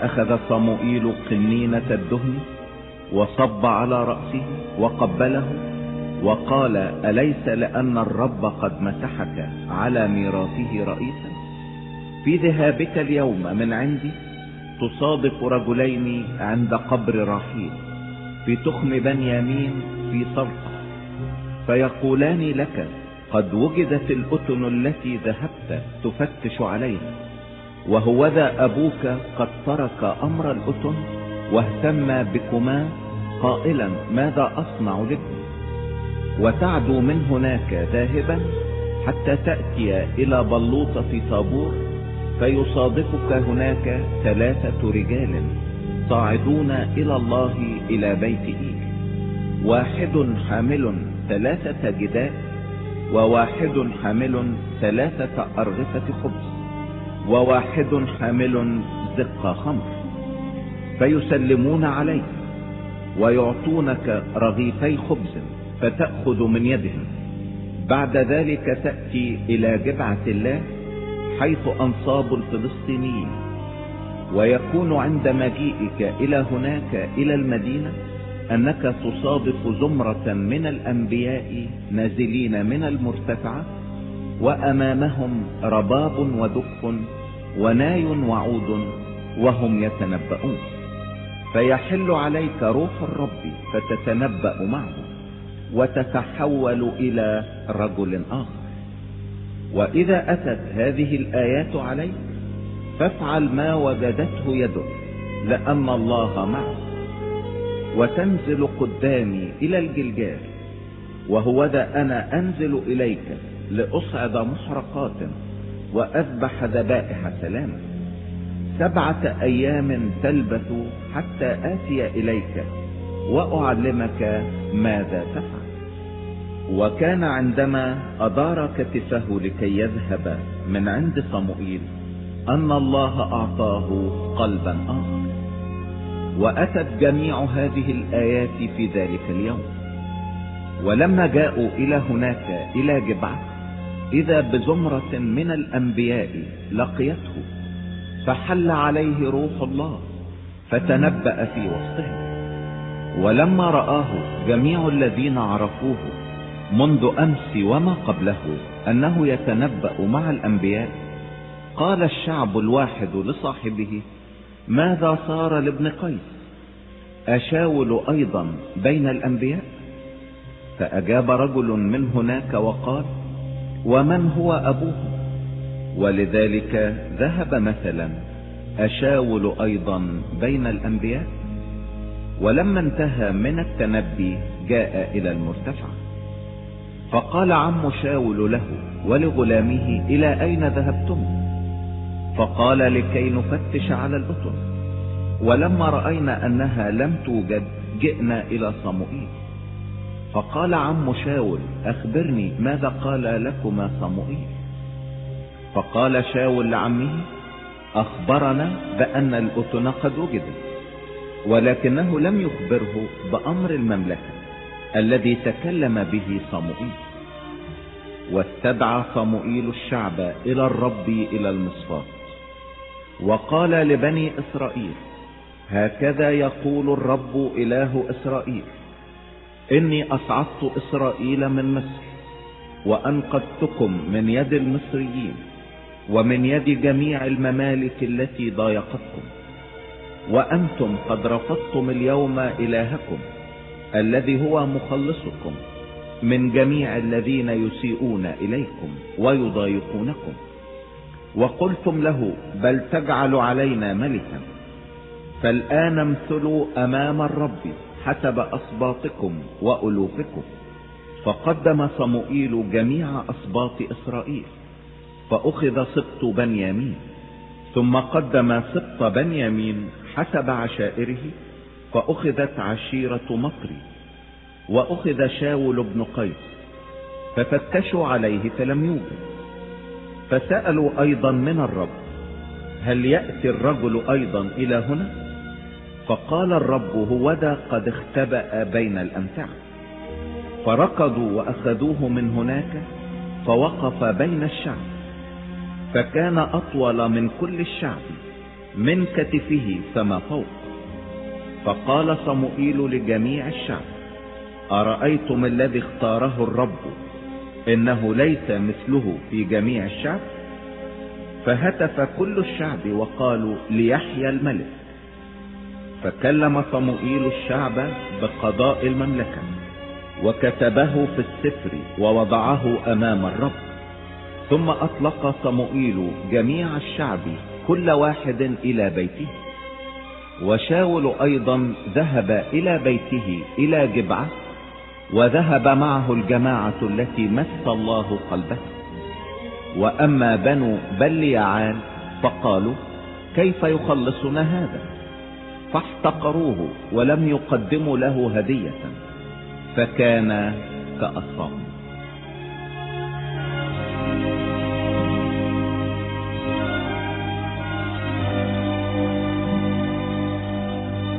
فأخذ صموئيل قنينة الدهن وصب على رأسه وقبله وقال: أليس لأن الرب قد مسحك على ميراثه رئيسا؟ في ذهابك اليوم من عندي تصادف رجلين عند قبر راحيل في تخم بنيامين في صرقة، فيقولان لك: قد وجدت الأتن التي ذهبت تفتش عليها، وهوذا أبوك قد ترك أمر الأتن واهتم بكما قائلا: ماذا أصنع لكم؟ وتعدو من هناك ذاهبا حتى تأتي إلى بلوطة طابور، فيصادفك هناك 3 رجال صاعدون إلى الله إلى بيت إيل، واحد حامل 3 جداء، وواحد حامل 3 أرغفة خبز، وواحد حامل زق خمر، فيسلمون عليك ويعطونك رغيفي خبز فتأخذ من يدهم. بعد ذلك تأتي إلى جبعة الله حيث أنصاب الفلسطينيين، ويكون عند مجيئك إلى هناك إلى المدينة أنك تصادف زمرة من الأنبياء نازلين من المرتفعة، وأمامهم رباب ودف وناي وعود وهم يتنبؤون، فيحل عليك روح الرب فتتنبأ معه وتتحول إلى رجل آخر. وإذا أتت هذه الآيات عليك فافعل ما وجدته يدك، لأن الله معك. وتنزل قدامي إلى الجلجال، وهوذا أنا أنزل إليك لأصعد محرقات وأذبح ذبائح سلام. 7 أيام تلبث حتى آتي إليك وأعلمك ماذا تفعل. وكان عندما أدار كتفه لكي يذهب من عند صموئيل أن الله أعطاه قلبا آخر. وأتت جميع هذه الآيات في ذلك اليوم. ولما جاءوا إلى هناك إلى جبعة إذا بزمرة من الأنبياء لقيته، فحل عليه روح الله فتنبأ في وسطهم. ولما رآه جميع الذين عرفوه منذ أمس وما قبله أنه يتنبأ مع الأنبياء، قال الشعب الواحد لصاحبه: ماذا صار لابن قيس؟ أشاول أيضا بين الأنبياء؟ فأجاب رجل من هناك وقال: ومن هو أبوه؟ ولذلك ذهب مثلا: أشاول أيضا بين الأنبياء؟ ولما انتهى من التنبي جاء إلى المرتفع، فقال عم شاول له ولغلامه: إلى أين ذهبتم؟ فقال: لكي نفتش على الأتن. ولما رأينا أنها لم توجد جئنا إلى صموئيل. فقال عم شاول: أخبرني ماذا قال لكما صموئيل؟ فقال شاول لعمه: أخبرنا بأن الأتن قد وجدت، ولكنه لم يخبره بأمر المملكة الذي تكلم به صموئيل. واستدعى صموئيل الشعب إلى الرب إلى المصفات، وقال لبني إسرائيل: هكذا يقول الرب إله إسرائيل: إني أصعدت إسرائيل من مصر وأنقذتكم من يد المصريين ومن يد جميع الممالك التي ضايقتكم، وأنتم قد رفضتم اليوم إلهكم الذي هو مخلصكم من جميع الذين يسيئون إليكم ويضايقونكم، وقلتم له: بل تجعل علينا ملكا. فالآن امثلوا أمام الرب حسب أسباطكم وألوفكم. فقدم صموئيل جميع أسباط إسرائيل، فأخذ سبط بنيامين، ثم قدم سبط بنيامين حسب عشائره، فأخذت عشيرة مطري، وأخذ شاول بن قيس، ففتشوا عليه فلم يوجد. فسألوا أيضا من الرب: هل يأتي الرجل أيضا إلى هنا؟ فقال الرب: هوذا قد اختبأ بين الأمتعة. فركضوا وأخذوه من هناك، فوقف بين الشعب، فكان أطول من كل الشعب، من كتفه فما فوق. فقال صموئيل لجميع الشعب: أرأيتم الذي اختاره الرب إنه ليس مثله في جميع الشعب؟ فهتف كل الشعب وقالوا: ليحيى الملك. فكلم صموئيل الشعب بقضاء المملكة، وكتبه في السفر ووضعه أمام الرب. ثم أطلق صموئيل جميع الشعب كل واحد إلى بيته. وشاول أيضا ذهب إلى بيته إلى جبعة، وذهب معه الجماعة التي مس الله قلبها. وأما بنو بليعال فقالوا: كيف يخلصنا هذا؟ فاحتقروه ولم يقدموا له هدية، فكان كأصنام.